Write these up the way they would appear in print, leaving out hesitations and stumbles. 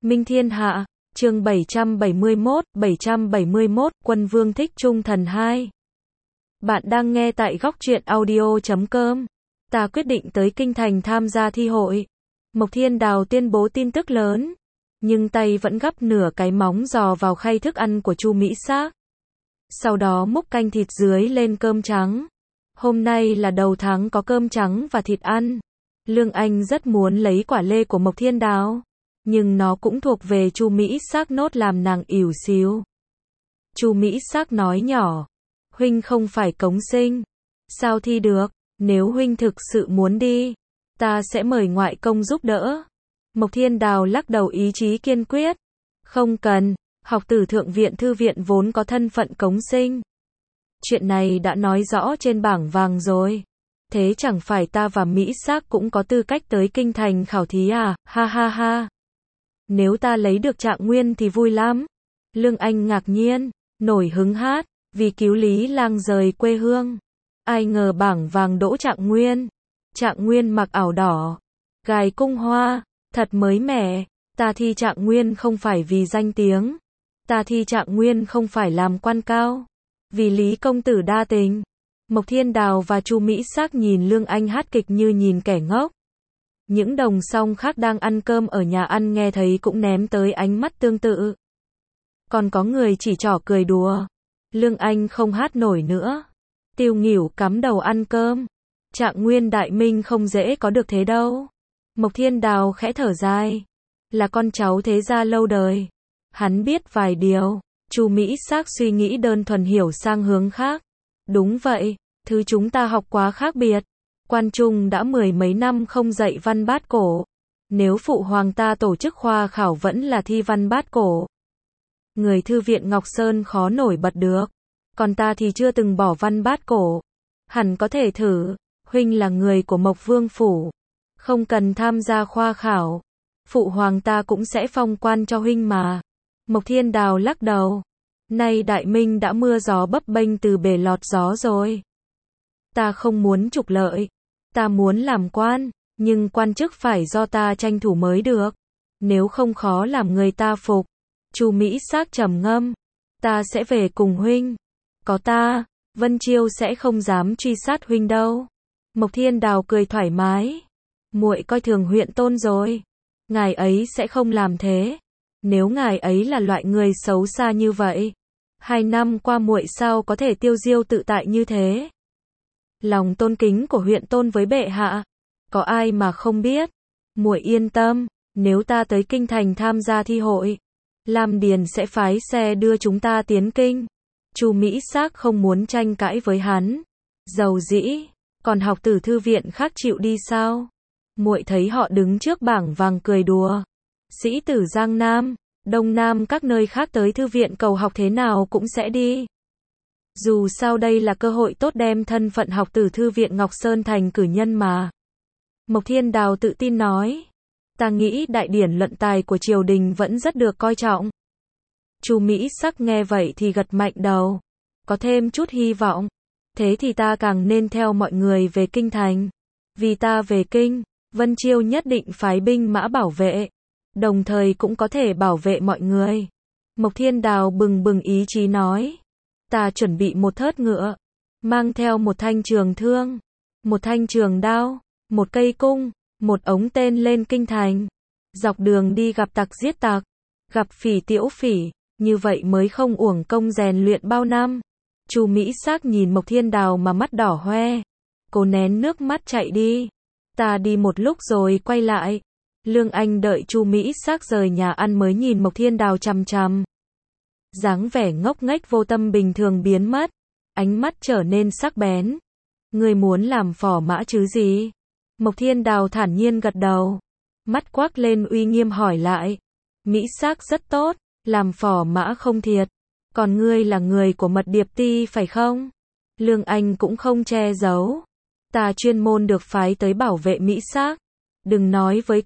Minh Thiên Hạ, chương 771, Quân Vương Thích Trung Thần 2. Bạn đang nghe tại góc truyện audio.com. Ta quyết định tới Kinh Thành tham gia thi hội. Mộc Thiên Đào tuyên bố tin tức lớn, nhưng tay vẫn gắp nửa cái móng giò vào khay thức ăn của Chu Mỹ Sắc. Sau đó múc canh thịt dưới lên cơm trắng. Hôm nay là đầu tháng có cơm trắng và thịt ăn. Lương Anh rất muốn lấy quả lê của Mộc Thiên Đào, nhưng nó cũng thuộc về Chu Mỹ Sắc nốt làm nàng ỉu xìu. Chu Mỹ Sắc nói nhỏ, huynh không phải cống sinh, sao thi được, nếu huynh thực sự muốn đi, ta sẽ mời ngoại công giúp đỡ. Mộc Thiên Đào lắc đầu ý chí kiên quyết, không cần, học tử Thượng viện Thư viện vốn có thân phận cống sinh. Chuyện này đã nói rõ trên bảng vàng rồi. Thế chẳng phải ta và Mỹ Sắc cũng có tư cách tới Kinh Thành khảo thí à, ha ha ha. Nếu ta lấy được trạng nguyên thì vui lắm. Lương Anh ngạc nhiên, nổi hứng hát, vì cứu Lý Lang rời quê hương. Ai ngờ bảng vàng đỗ trạng nguyên. Trạng nguyên mặc áo đỏ, gài cung hoa, thật mới mẻ. Ta thi trạng nguyên không phải vì danh tiếng. Ta thi trạng nguyên không phải làm quan cao. Vì Lý công tử đa tình. Mộc Thiên Đào và Chu Mỹ Sắc nhìn Lương Anh hát kịch như nhìn kẻ ngốc. Những đồng song khác đang ăn cơm ở nhà ăn nghe thấy cũng ném tới ánh mắt tương tự. Còn có người chỉ trỏ cười đùa. Lương Anh không hát nổi nữa. Tiêu nghỉu cắm đầu ăn cơm. Trạng nguyên đại minh không dễ có được thế đâu. Mộc Thiên Đào khẽ thở dài. Là con cháu thế gia lâu đời. Hắn biết vài điều. Chu Mỹ Sắc suy nghĩ đơn thuần hiểu sang hướng khác. Đúng vậy, thứ chúng ta học quá khác biệt. Quan Trung đã 10 mấy năm không dạy văn bát cổ. Nếu phụ hoàng ta tổ chức khoa khảo vẫn là thi văn bát cổ, người thư viện Ngọc Sơn khó nổi bật được. Còn ta thì chưa từng bỏ văn bát cổ. Hẳn có thể thử, huynh là người của Mộc Vương Phủ. Không cần tham gia khoa khảo. Phụ hoàng ta cũng sẽ phong quan cho huynh mà. Mộc Thiên Đào lắc đầu. Nay đại minh đã mưa gió bấp bênh từ bể lọt gió rồi. Ta không muốn trục lợi. Ta muốn làm quan, nhưng quan chức phải do ta tranh thủ mới được. Nếu không khó làm người ta phục. Chu Mỹ Sắc trầm ngâm. Ta sẽ về cùng huynh. Có ta, Vân Chiêu sẽ không dám truy sát huynh đâu. Mộc Thiên Đào cười thoải mái. Muội coi thường huyện tôn rồi. Ngài ấy sẽ không làm thế. Nếu ngài ấy là loại người xấu xa như vậy, 2 năm qua muội sao có thể tiêu diêu tự tại như thế? Lòng tôn kính của huyện tôn với bệ hạ, có ai mà không biết? Muội yên tâm, nếu ta tới Kinh Thành tham gia thi hội, Lam Điền sẽ phái xe đưa chúng ta tiến kinh. Chu Mỹ Sắc không muốn tranh cãi với hắn. Dầu dĩ, còn học tử thư viện khác chịu đi sao? Muội thấy họ đứng trước bảng vàng cười đùa. Sĩ tử Giang Nam, Đông Nam các nơi khác tới thư viện cầu học thế nào cũng sẽ đi. Dù sao đây là cơ hội tốt đem thân phận học tử thư viện Ngọc Sơn thành cử nhân mà. Mộc Thiên Đào tự tin nói. Ta nghĩ đại điển luận tài của triều đình vẫn rất được coi trọng. Chu Mỹ Sắc nghe vậy thì gật mạnh đầu. Có thêm chút hy vọng. Thế thì ta càng nên theo mọi người về Kinh Thành. Vì ta về Kinh, Vân Chiêu nhất định phái binh mã bảo vệ. Đồng thời cũng có thể bảo vệ mọi người. Mộc Thiên Đào bừng bừng ý chí nói. Ta chuẩn bị một thớt ngựa, mang theo một thanh trường thương, một thanh trường đao, một cây cung, một ống tên lên Kinh Thành. Dọc đường đi gặp tặc giết tặc, gặp phỉ tiễu phỉ, như vậy mới không uổng công rèn luyện bao năm. Chu Mỹ Sắc nhìn Mộc Thiên Đào mà mắt đỏ hoe. Cô nén nước mắt chạy đi. Ta đi một lúc rồi quay lại. Lương Anh đợi Chu Mỹ Sắc rời nhà ăn mới nhìn Mộc Thiên Đào chằm chằm. Dáng vẻ ngốc nghếch vô tâm bình thường biến mất, ánh mắt trở nên sắc bén. Ngươi muốn làm phò mã chứ gì? Mộc Thiên Đào thản nhiên gật đầu, mắt quắc lên uy nghiêm hỏi lại. Mỹ Sắc rất tốt, làm phò mã không thiệt. Còn ngươi là người của Mật Điệp Ti phải không? Lương Anh cũng không che giấu. Ta chuyên môn được phái tới bảo vệ Mỹ Sắc. Đừng nói với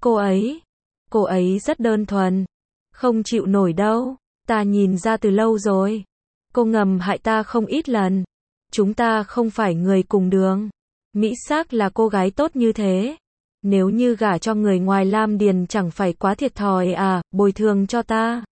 cô ấy rất đơn thuần, không chịu nổi đâu, ta nhìn ra từ lâu rồi. Cô ngầm hại ta không ít lần. Chúng ta không phải người cùng đường. Mỹ Sắc là cô gái tốt như thế, Nếu như gả cho người ngoài Lam Điền chẳng phải quá thiệt thòi à, bồi thường cho ta.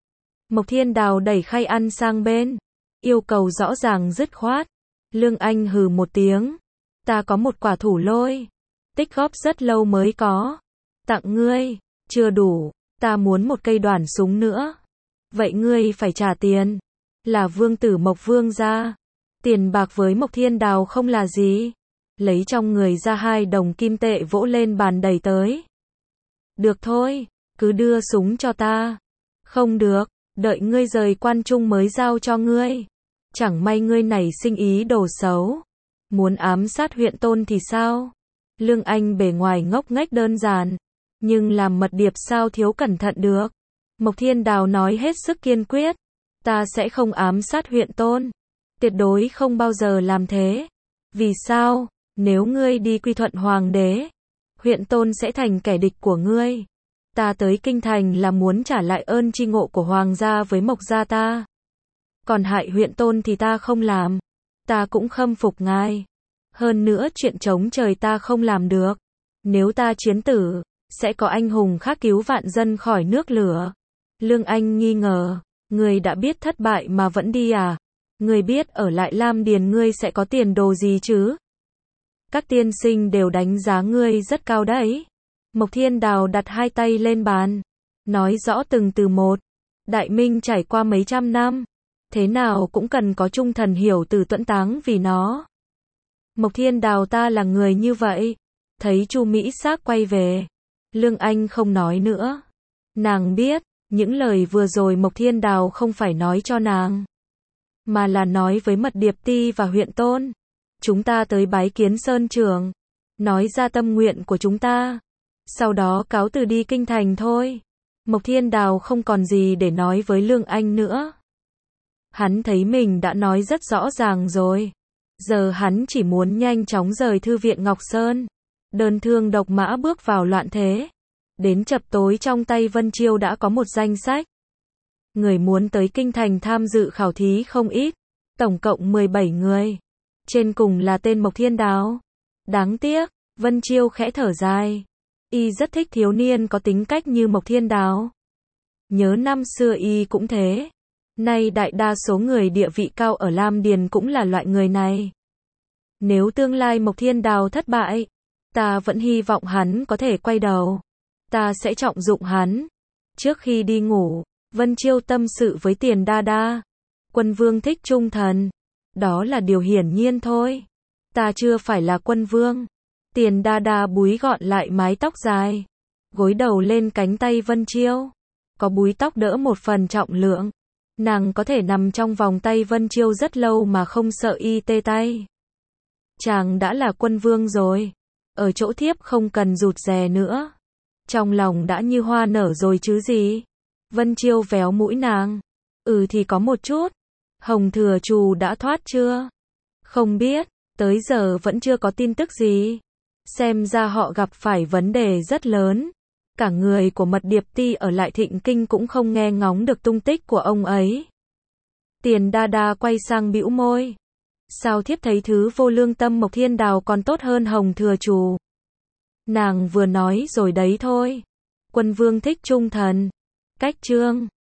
Mộc Thiên Đào đẩy khay ăn sang bên, yêu cầu rõ ràng dứt khoát. Lương Anh hừ một tiếng, ta có một quả thủ lôi, tích góp rất lâu mới có, tặng ngươi, chưa đủ, ta muốn một cây đoản súng nữa. Vậy ngươi phải trả tiền, là vương tử Mộc Vương gia. Tiền bạc với Mộc Thiên Đào không là gì, lấy trong người ra 2 đồng kim tệ vỗ lên bàn đẩy tới. Được thôi, cứ đưa súng cho ta. Không được, đợi ngươi rời quan trung mới giao cho ngươi. Chẳng may ngươi nảy sinh ý đồ xấu, muốn ám sát huyện Tôn thì sao? Lương Anh bề ngoài ngốc nghếch đơn giản, nhưng làm mật điệp sao thiếu cẩn thận được. Mộc Thiên Đào nói hết sức kiên quyết, ta sẽ không ám sát huyện Tôn, tuyệt đối không bao giờ làm thế. Vì sao? Nếu ngươi đi quy thuận hoàng đế, huyện Tôn sẽ thành kẻ địch của ngươi. Ta tới kinh thành là muốn trả lại ơn tri ngộ của hoàng gia với Mộc gia ta. Còn hại huyện Tôn thì ta không làm, ta cũng khâm phục ngài. Hơn nữa chuyện chống trời ta không làm được. Nếu ta chiến tử, sẽ có anh hùng khác cứu vạn dân khỏi nước lửa. Lương Anh nghi ngờ, ngươi đã biết thất bại mà vẫn đi à? Ngươi biết ở lại Lam Điền ngươi sẽ có tiền đồ gì chứ? Các tiên sinh đều đánh giá ngươi rất cao đấy. Mộc Thiên Đào đặt 2 tay lên bàn, nói rõ từng từ một. Đại Minh trải qua mấy trăm năm, thế nào cũng cần có trung thần hiểu từ tuẫn táng vì nó. Mộc Thiên Đào ta là người như vậy. Thấy Chu Mỹ Sắc quay về, Lương Anh không nói nữa. Nàng biết, những lời vừa rồi Mộc Thiên Đào không phải nói cho nàng, mà là nói với Mật Điệp Ti và huyện Tôn. Chúng ta tới bái kiến Sơn Trưởng, nói ra tâm nguyện của chúng ta, sau đó cáo từ đi kinh thành thôi. Mộc Thiên Đào không còn gì để nói với Lương Anh nữa. Hắn thấy mình đã nói rất rõ ràng rồi. Giờ hắn chỉ muốn nhanh chóng rời thư viện Ngọc Sơn. Đơn thương độc mã bước vào loạn thế. Đến chập tối trong tay Vân Chiêu đã có một danh sách. Người muốn tới kinh thành tham dự khảo thí không ít. Tổng cộng 17 người. Trên cùng là tên Mộc Thiên Đào. Đáng tiếc, Vân Chiêu khẽ thở dài. Y rất thích thiếu niên có tính cách như Mộc Thiên Đào. Nhớ năm xưa y cũng thế. Nay đại đa số người địa vị cao ở Lam Điền cũng là loại người này. Nếu tương lai Mộc Thiên Đào thất bại, ta vẫn hy vọng hắn có thể quay đầu. Ta sẽ trọng dụng hắn. Trước khi đi ngủ, Vân Chiêu tâm sự với Tiền Đa Đa. Quân vương thích trung thần. Đó là điều hiển nhiên thôi. Ta chưa phải là quân vương. Tiền Đa Đa búi gọn lại mái tóc dài, gối đầu lên cánh tay Vân Chiêu. Có búi tóc đỡ một phần trọng lượng. Nàng có thể nằm trong vòng tay Vân Chiêu rất lâu mà không sợ y tê tay. Chàng đã là quân vương rồi. Ở chỗ thiếp không cần rụt rè nữa. Trong lòng đã như hoa nở rồi chứ gì. Vân Chiêu véo mũi nàng. Ừ thì có một chút. Hồng Thừa Trù đã thoát chưa? Không biết, tới giờ vẫn chưa có tin tức gì. Xem ra họ gặp phải vấn đề rất lớn. Cả người của Mật Điệp Ti ở lại Thịnh Kinh cũng không nghe ngóng được tung tích của ông ấy. Tiền Đa Đa quay sang bĩu môi. Sao thiếp thấy thứ vô lương tâm Mộc Thiên Đào còn tốt hơn Hồng Thừa Trù? Nàng vừa nói rồi đấy thôi. Quân vương thích trung thần. Cách chương